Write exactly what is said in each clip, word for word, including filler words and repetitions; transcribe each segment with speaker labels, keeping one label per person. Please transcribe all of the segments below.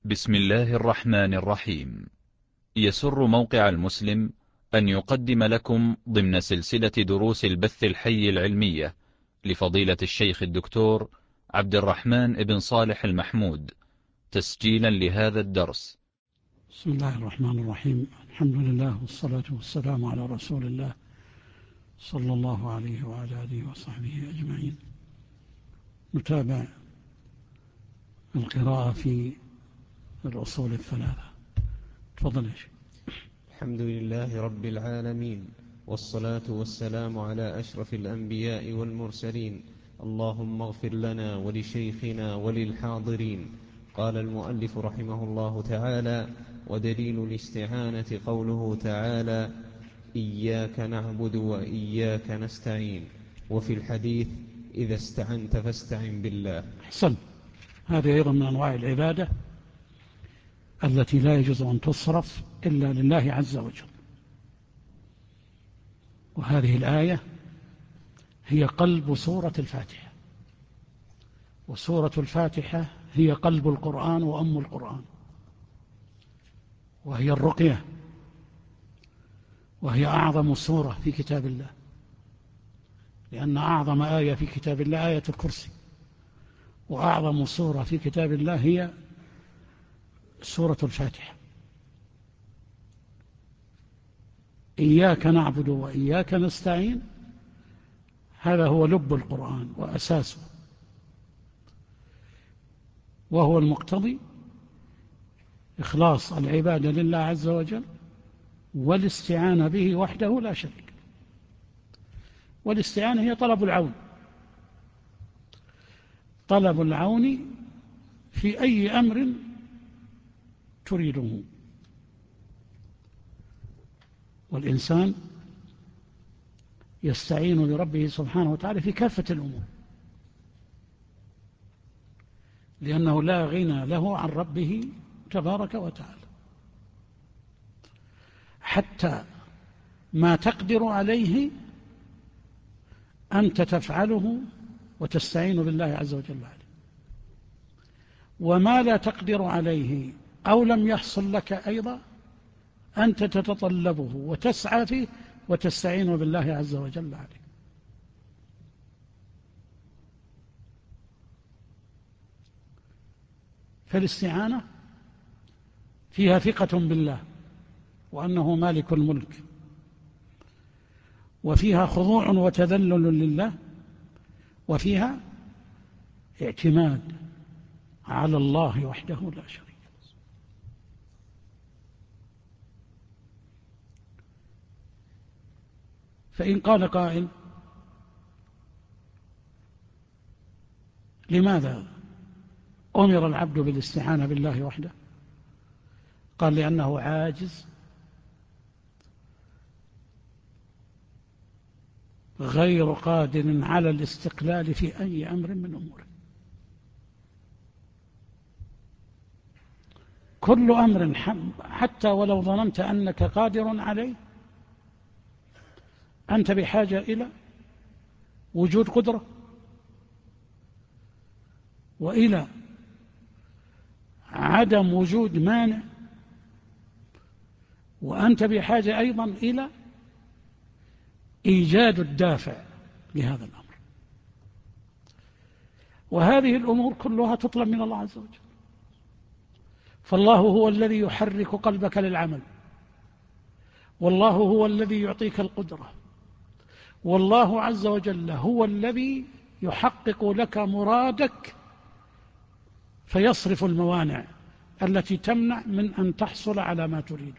Speaker 1: بسم الله الرحمن الرحيم. يسر موقع المسلم أن يقدم لكم ضمن سلسلة دروس البث الحي العلمية لفضيلة الشيخ الدكتور عبد الرحمن بن صالح المحمود تسجيلا لهذا الدرس.
Speaker 2: بسم الله الرحمن الرحيم. الحمد لله والصلاة والسلام على رسول الله صلى الله عليه وعلى آله وصحبه أجمعين. نتابع القراءة في الأصول الثلاثة. تفضل يا شيخ.
Speaker 3: الحمد لله رب العالمين، والصلاة والسلام على أشرف الأنبياء والمرسلين. اللهم اغفر لنا ولشيخنا وللحاضرين. قال المؤلف رحمه الله تعالى: ودليل الاستعانة قوله تعالى: إياك نعبد وإياك نستعين. وفي الحديث: إذا استعنت فاستعن بالله.
Speaker 2: أحسن. هذه أيضا من أنواع العبادة التي لا يجوز أن تصرف إلا لله عز وجل، وهذه الآية هي قلب سورة الفاتحة، وسورة الفاتحة هي قلب القرآن وأم القرآن، وهي الرقية، وهي أعظم سورة في كتاب الله، لأن أعظم آية في كتاب الله آية الكرسي، وأعظم سورة في كتاب الله هي سورة الفاتحة. إياك نعبد وإياك نستعين، هذا هو لب القرآن وأساسه، وهو المقتضي إخلاص العبادة لله عز وجل والاستعانة به وحده لا شريك. والاستعانة هي طلب العون، طلب العون في أي أمر تريده. والإنسان يستعين بربه سبحانه وتعالى في كافة الأمور، لأنه لا غنى له عن ربه تبارك وتعالى، حتى ما تقدر عليه أنت تفعله وتستعين بالله عز وجل عليه، وما لا تقدر عليه أو لم يحصل لك أيضا أنت تتطلبه وتسعى فيه وتستعين بالله عز وجل عليه. فالاستعانة فيها ثقة بالله وأنه مالك الملك، وفيها خضوع وتذلل لله، وفيها اعتماد على الله وحده لا شريك له. فإن قال قائل: لماذا أمر العبد بالاستعانة بالله وحده؟ قال: لأنه عاجز غير قادر على الاستقلال في أي أمر من أموره. كل أمر حتى ولو ظننت أنك قادر عليه أنت بحاجة إلى وجود قدرة، وإلى عدم وجود مانع، وأنت بحاجة أيضا إلى إيجاد الدافع لهذا الأمر. وهذه الأمور كلها تطلب من الله عز وجل. فالله هو الذي يحرك قلبك للعمل، والله هو الذي يعطيك القدرة، والله عز وجل هو الذي يحقق لك مرادك فيصرف الموانع التي تمنع من أن تحصل على ما تريده.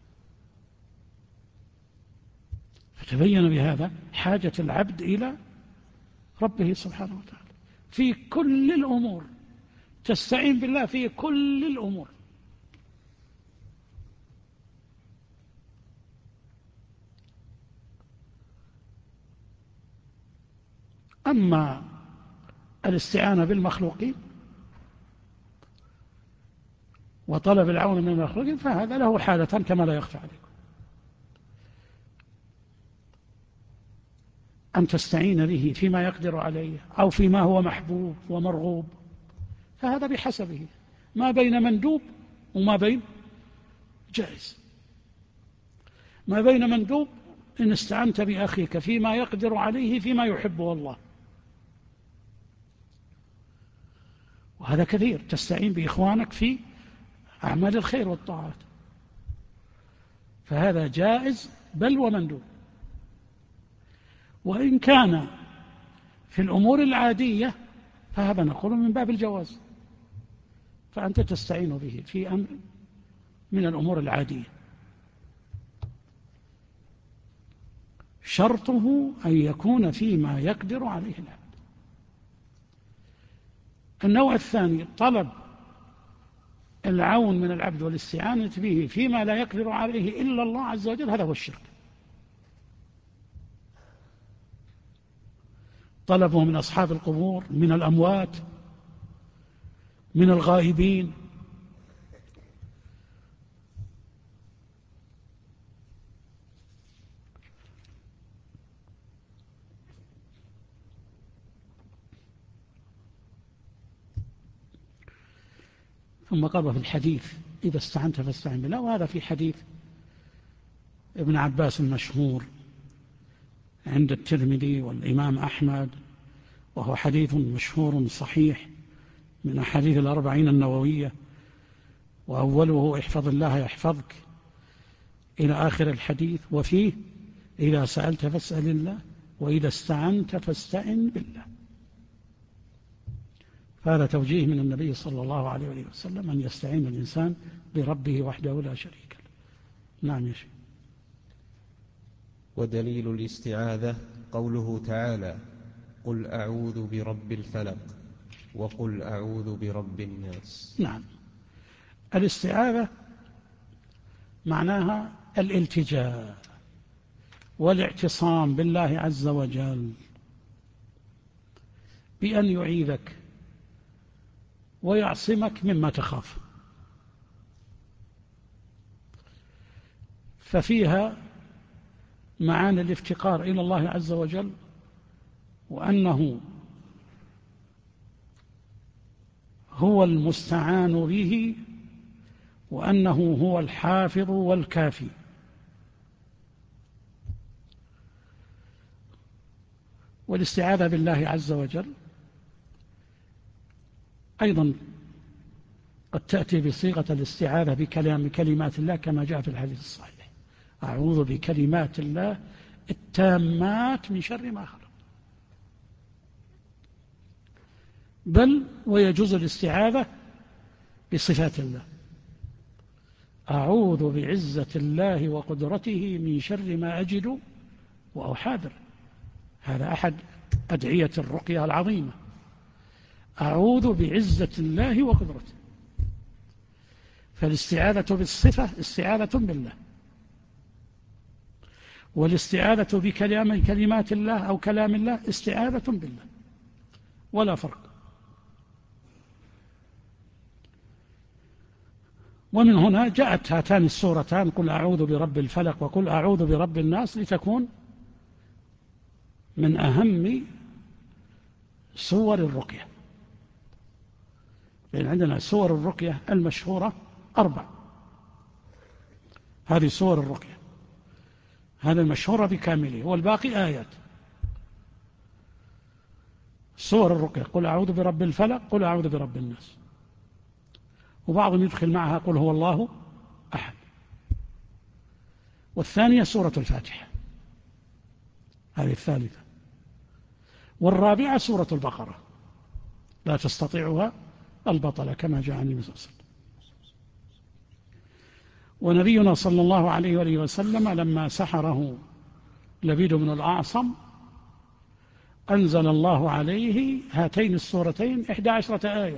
Speaker 2: فتبين بهذا حاجة العبد إلى ربه سبحانه وتعالى في كل الأمور، تستعين بالله في كل الأمور. أما الاستعانة بالمخلوقين وطلب العون من المخلوقين فهذا له حالة كما لا يخفى عليكم. أن تستعين به فيما يقدر عليه أو فيما هو محبوب ومرغوب، فهذا بحسبه. ما بين مندوب وما بين جائز. ما بين مندوب إن استعنت بأخيك فيما يقدر عليه فيما يحبه الله، وهذا كثير، تستعين بإخوانك في أعمال الخير والطاعات، فهذا جائز بل ومندوب. وإن كان في الأمور العادية فهذا نقول من باب الجواز، فأنت تستعين به في أمر من الأمور العادية، شرطه أن يكون فيما يقدر عليه العبد. النوع الثاني طلب العون من العبد والاستعانة به فيما لا يقدر عليه إلا الله عز وجل، هذا هو الشرك. طلبه من أصحاب القبور، من الأموات، من الغائبين، ثم قال في الحديث إذا استعنت فاستعن بالله، وهذا في حديث ابن عباس المشهور عند الترمذي والإمام أحمد، وهو حديث مشهور صحيح من أحاديث الأربعين النووية، وأوله احفظ الله يحفظك إلى آخر الحديث، وفيه إذا سألت فاسأل الله وإذا استعنت فاستعن بالله. فهذا توجيه من النبي صلى الله عليه وسلم أن يستعين الإنسان بربه وحده لا شريك له. نعم يا شيخ.
Speaker 3: ودليل الاستعاذة قوله تعالى قل أعوذ برب الفلق وقل أعوذ برب الناس.
Speaker 2: نعم، الاستعاذة معناها الالتجاء والاعتصام بالله عز وجل بأن يعيذك ويعصمك مما تخاف، ففيها معاني الافتقار إلى الله عز وجل، وأنه هو المستعان به، وأنه هو الحافظ والكافي. والاستعاذة بالله عز وجل أيضا قد تأتي بصيغة الاستعاذة بكلام كلمات الله كما جاء في الحديث الصحيح أعوذ بكلمات الله التامات من شر ما خلق. بل ويجوز الاستعاذة بصفات الله أعوذ بعزة الله وقدرته من شر ما أجد وأحاذر، هذا أحد أدعية الرقية العظيمة، أعوذ بعزة الله وقدرته. فالاستعاذة بالصفة استعاذة بالله، والاستعاذة بكلام كلمات الله أو كلام الله استعاذة بالله، ولا فرق. ومن هنا جاءت هاتان السورتان قل أعوذ برب الفلق وقل أعوذ برب الناس لتكون من أهم سور الرقية، لأن عندنا سور الرقية المشهورة أربع، هذه سور الرقية، هذا المشهورة بكامله والباقي آيات. سور الرقية قل أعوذ برب الفلق قل أعوذ برب الناس، وبعضهم يدخل معها قل هو الله أحد. والثانية سورة الفاتحة، هذه الثالثة. والرابعة سورة البقرة لا تستطيعها البطلة كما جاء عن النبي صلى الله عليه وسلم. ونبينا صلى الله عليه وآله وسلم لما سحره لبيد بن الأعصم أنزل الله عليه هاتين السورتين إحدى عشرة آية،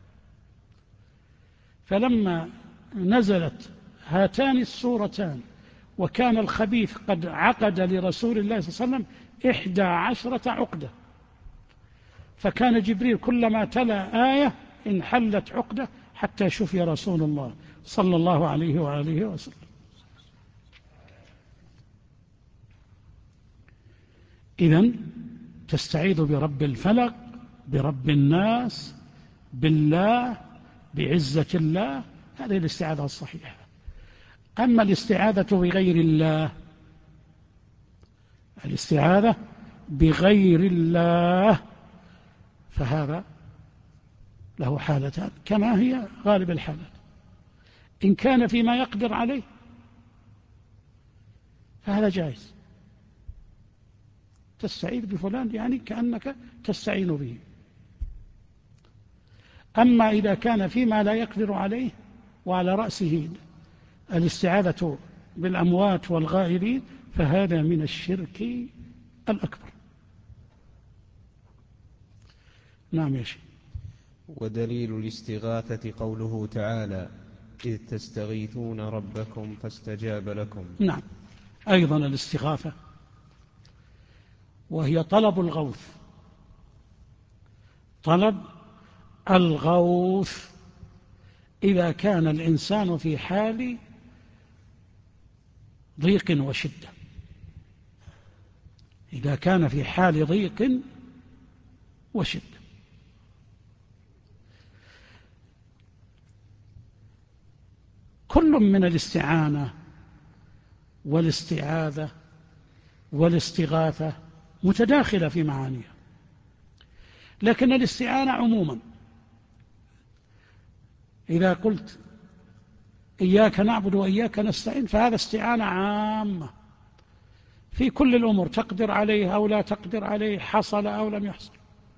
Speaker 2: فلما نزلت هاتان السورتان وكان الخبيث قد عقد لرسول الله صلى الله عليه وسلم إحدى عشرة عقدة، فكان جبريل كلما تلا آية انحلت عقدة حتى شفي رسول الله صلى الله عليه وآله وسلم. إذن تستعيذ برب الفلق برب الناس بالله بعزة الله، هذه الاستعاذة الصحيحة. أما الاستعاذة بغير الله، الاستعاذة بغير الله فهذا له حالتان كما هي غالب الحالات. إن كان فيما يقدر عليه فهذا جائز، تستعيذ بفلان يعني كأنك تستعين به. أما إذا كان فيما لا يقدر عليه وعلى رأسه الاستعاذة بالأموات والغائبين فهذا من الشرك الأكبر. نعم يا شيخ.
Speaker 3: ودليل الاستغاثة قوله تعالى إذ تستغيثون ربكم فاستجاب لكم.
Speaker 2: نعم، أيضا الاستغاثة وهي طلب الغوث، طلب الغوث إذا كان الإنسان في حال ضيق وشدة، إذا كان في حال ضيق وشدة. كل من الاستعانة والاستعاذة والاستغاثة متداخلة في معانيها، لكن الاستعانة عموما إذا قلت إياك نعبد وإياك نستعين فهذا استعانة عامة في كل الأمور، تقدر عليه أو لا تقدر عليه، حصل أو لم يحصل.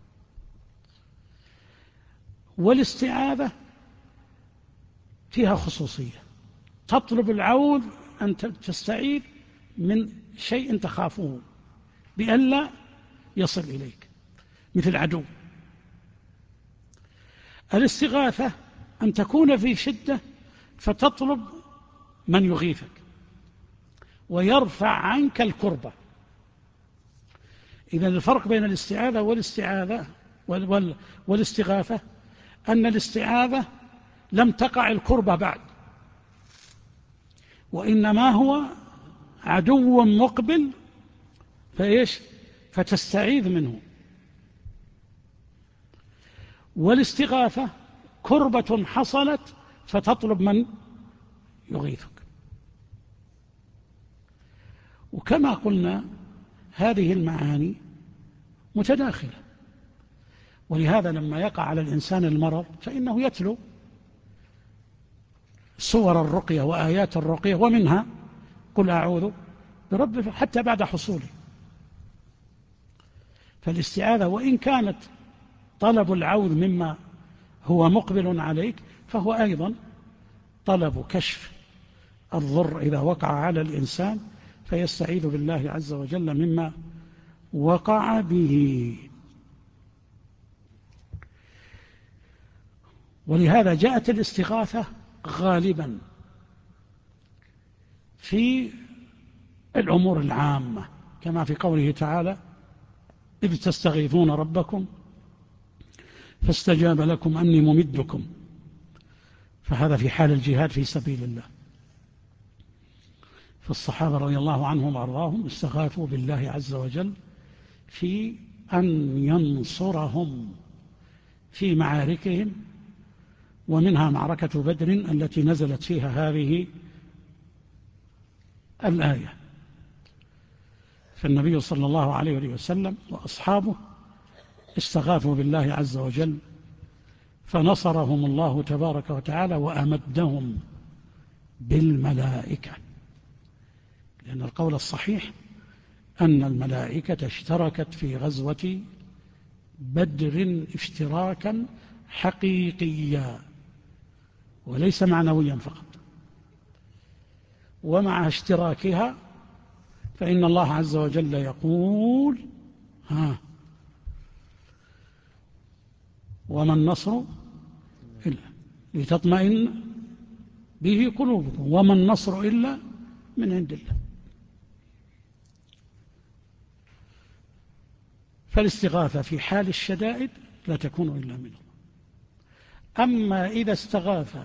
Speaker 2: والاستعاذة فيها خصوصية، تطلب العوذ أن تستعيذ من شيء تخافه بألا يصل إليك مثل عدو. الاستغاثة أن تكون في شدة فتطلب من يغيثك ويرفع عنك الكربة. إذن الفرق بين الاستعاذة والاستعاذة والاستغاثة أن الاستعاذة لم تقع الكربة بعد، وإنما هو عدو مقبل فإيش فتستعيذ منه. والاستغاثة كربة حصلت فتطلب من يغيثك. وكما قلنا هذه المعاني متداخلة، ولهذا لما يقع على الإنسان المرض فإنه يتلو صور الرقية وآيات الرقية، ومنها قل أعوذ برب حتى بعد حصوله. فالاستعاذة وإن كانت طلب العوذ مما هو مقبل عليك فهو أيضا طلب كشف الضر إذا وقع على الإنسان فيستعيذ بالله عز وجل مما وقع به. ولهذا جاءت الاستغاثة غالبا في الأمور العامة كما في قوله تعالى إذ تستغيثون ربكم فاستجاب لكم أني ممدكم، فهذا في حال الجهاد في سبيل الله. فالصحابة رضي الله عنهم وأرضاهم استغاثوا بالله عز وجل في أن ينصرهم في معاركهم، ومنها معركة بدر التي نزلت فيها هذه الآية. فالنبي صلى الله عليه وسلم وأصحابه استغاثوا بالله عز وجل فنصرهم الله تبارك وتعالى وأمدهم بالملائكة، لأن القول الصحيح أن الملائكة اشتركت في غزوة بدر اشتراكا حقيقيا وليس معنويا فقط. ومع اشتراكها فإن الله عز وجل يقول ها وما النصر إلا لتطمئن به قلوبكم وما النصر إلا من عند الله. فالاستغاثة في حال الشدائد لا تكون إلا من الله. أما إذا استغاث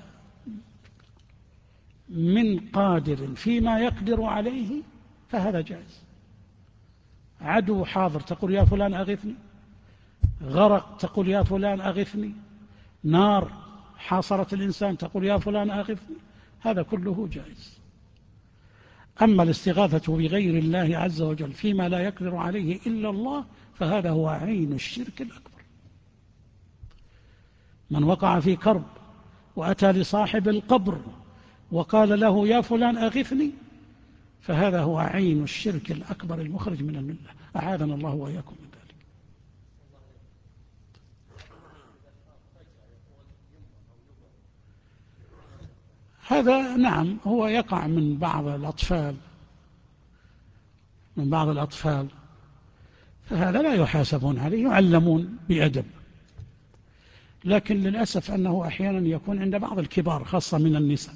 Speaker 2: من قادر فيما يقدر عليه فهذا جائز. عدو حاضر تقول يا فلان أغثني، غرق تقول يا فلان أغثني، نار حاصرت الإنسان تقول يا فلان أغثني، هذا كله جائز. أما الاستغاثة بغير الله عز وجل فيما لا يقدر عليه إلا الله فهذا هو عين الشرك الأكبر. من وقع في كرب وأتى لصاحب القبر وقال له يا فلان أغثني فهذا هو عين الشرك الأكبر المخرج من الملة، أعاذنا الله وإياكم من ذلك. هذا نعم هو يقع من بعض الأطفال من بعض الأطفال فهذا لا يحاسبون عليه، يعلمون بأدب. لكن للأسف أنه أحيانا يكون عند بعض الكبار خاصة من النساء.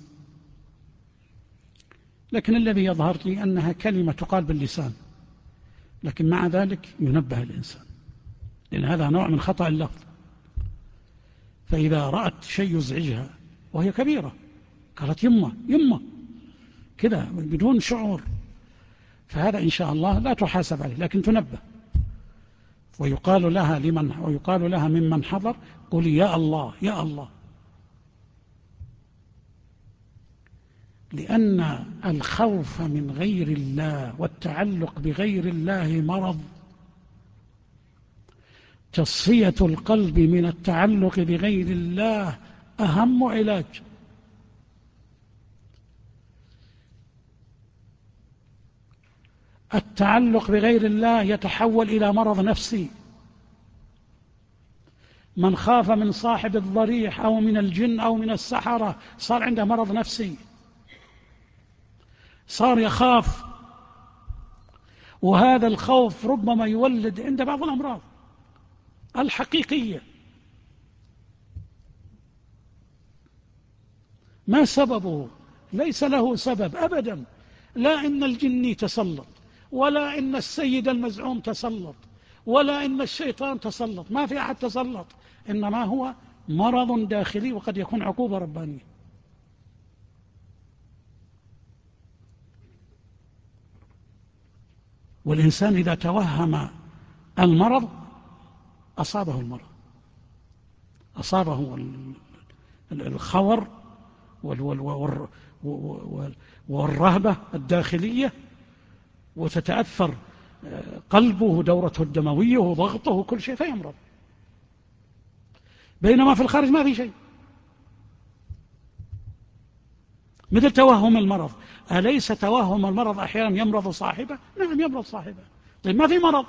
Speaker 2: لكن الذي يظهر لي أنها كلمة تقال باللسان، لكن مع ذلك ينبه الإنسان، لأن هذا نوع من خطأ اللفظ. فإذا رأت شيء يزعجها وهي كبيرة قالت يمه يمه كذا بدون شعور، فهذا إن شاء الله لا تحاسب عليه، لكن تنبه. ويقال لها لمن ويقال لها ممن حضر قولي يا الله يا الله، لأن الخوف من غير الله والتعلق بغير الله مرض. تصفية القلب من التعلق بغير الله أهم علاج. التعلق بغير الله يتحول إلى مرض نفسي. من خاف من صاحب الضريح أو من الجن أو من السحرة صار عنده مرض نفسي، صار يخاف، وهذا الخوف ربما يولد عند بعض الأمراض الحقيقية. ما سببه؟ ليس له سبب أبدا، لا إن الجني تسلط، ولا إن السيد المزعوم تسلط، ولا إن الشيطان تسلط، ما في أحد تسلط، إنما هو مرض داخلي وقد يكون عقوبة ربانية. والإنسان إذا توهم المرض أصابه المرض، أصابه الخور والرهبة الداخلية، وتتأثر قلبه ودورته الدموية وضغطه وكل شيء فيمرض، بينما في الخارج ما في شيء. مثل توهم المرض، أليس توهم المرض أحيانا يمرض صاحبه؟ نعم يمرض صاحبه، طيب ما في مرض،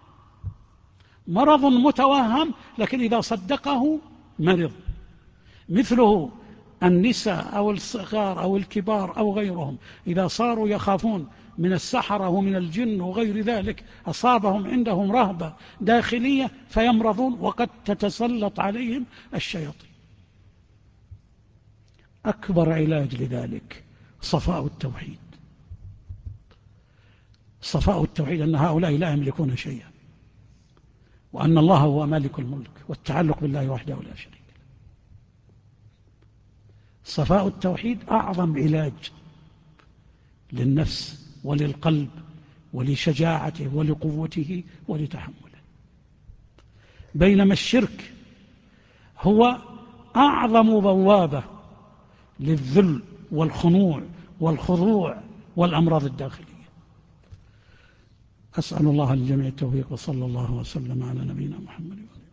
Speaker 2: مرض متوهم لكن إذا صدقه مرض. مثله النساء أو الصغار أو الكبار أو غيرهم إذا صاروا يخافون من السحرة ومن الجن وغير ذلك أصابهم عندهم رهبة داخلية فيمرضون، وقد تتسلط عليهم الشياطين. أكبر علاج لذلك صفاء التوحيد. صفاء التوحيد أن هؤلاء لا يملكون شيئا، وأن الله هو مالك الملك، والتعلق بالله وحده لا شريك له. صفاء التوحيد أعظم علاج للنفس وللقلب ولشجاعته ولقوته ولتحمله، بينما الشرك هو أعظم بوابة للذل والخنوع والخضوع والأمراض الداخلية. أسأل الله للجميع التوفيق، وصلى الله وسلم على نبينا محمد.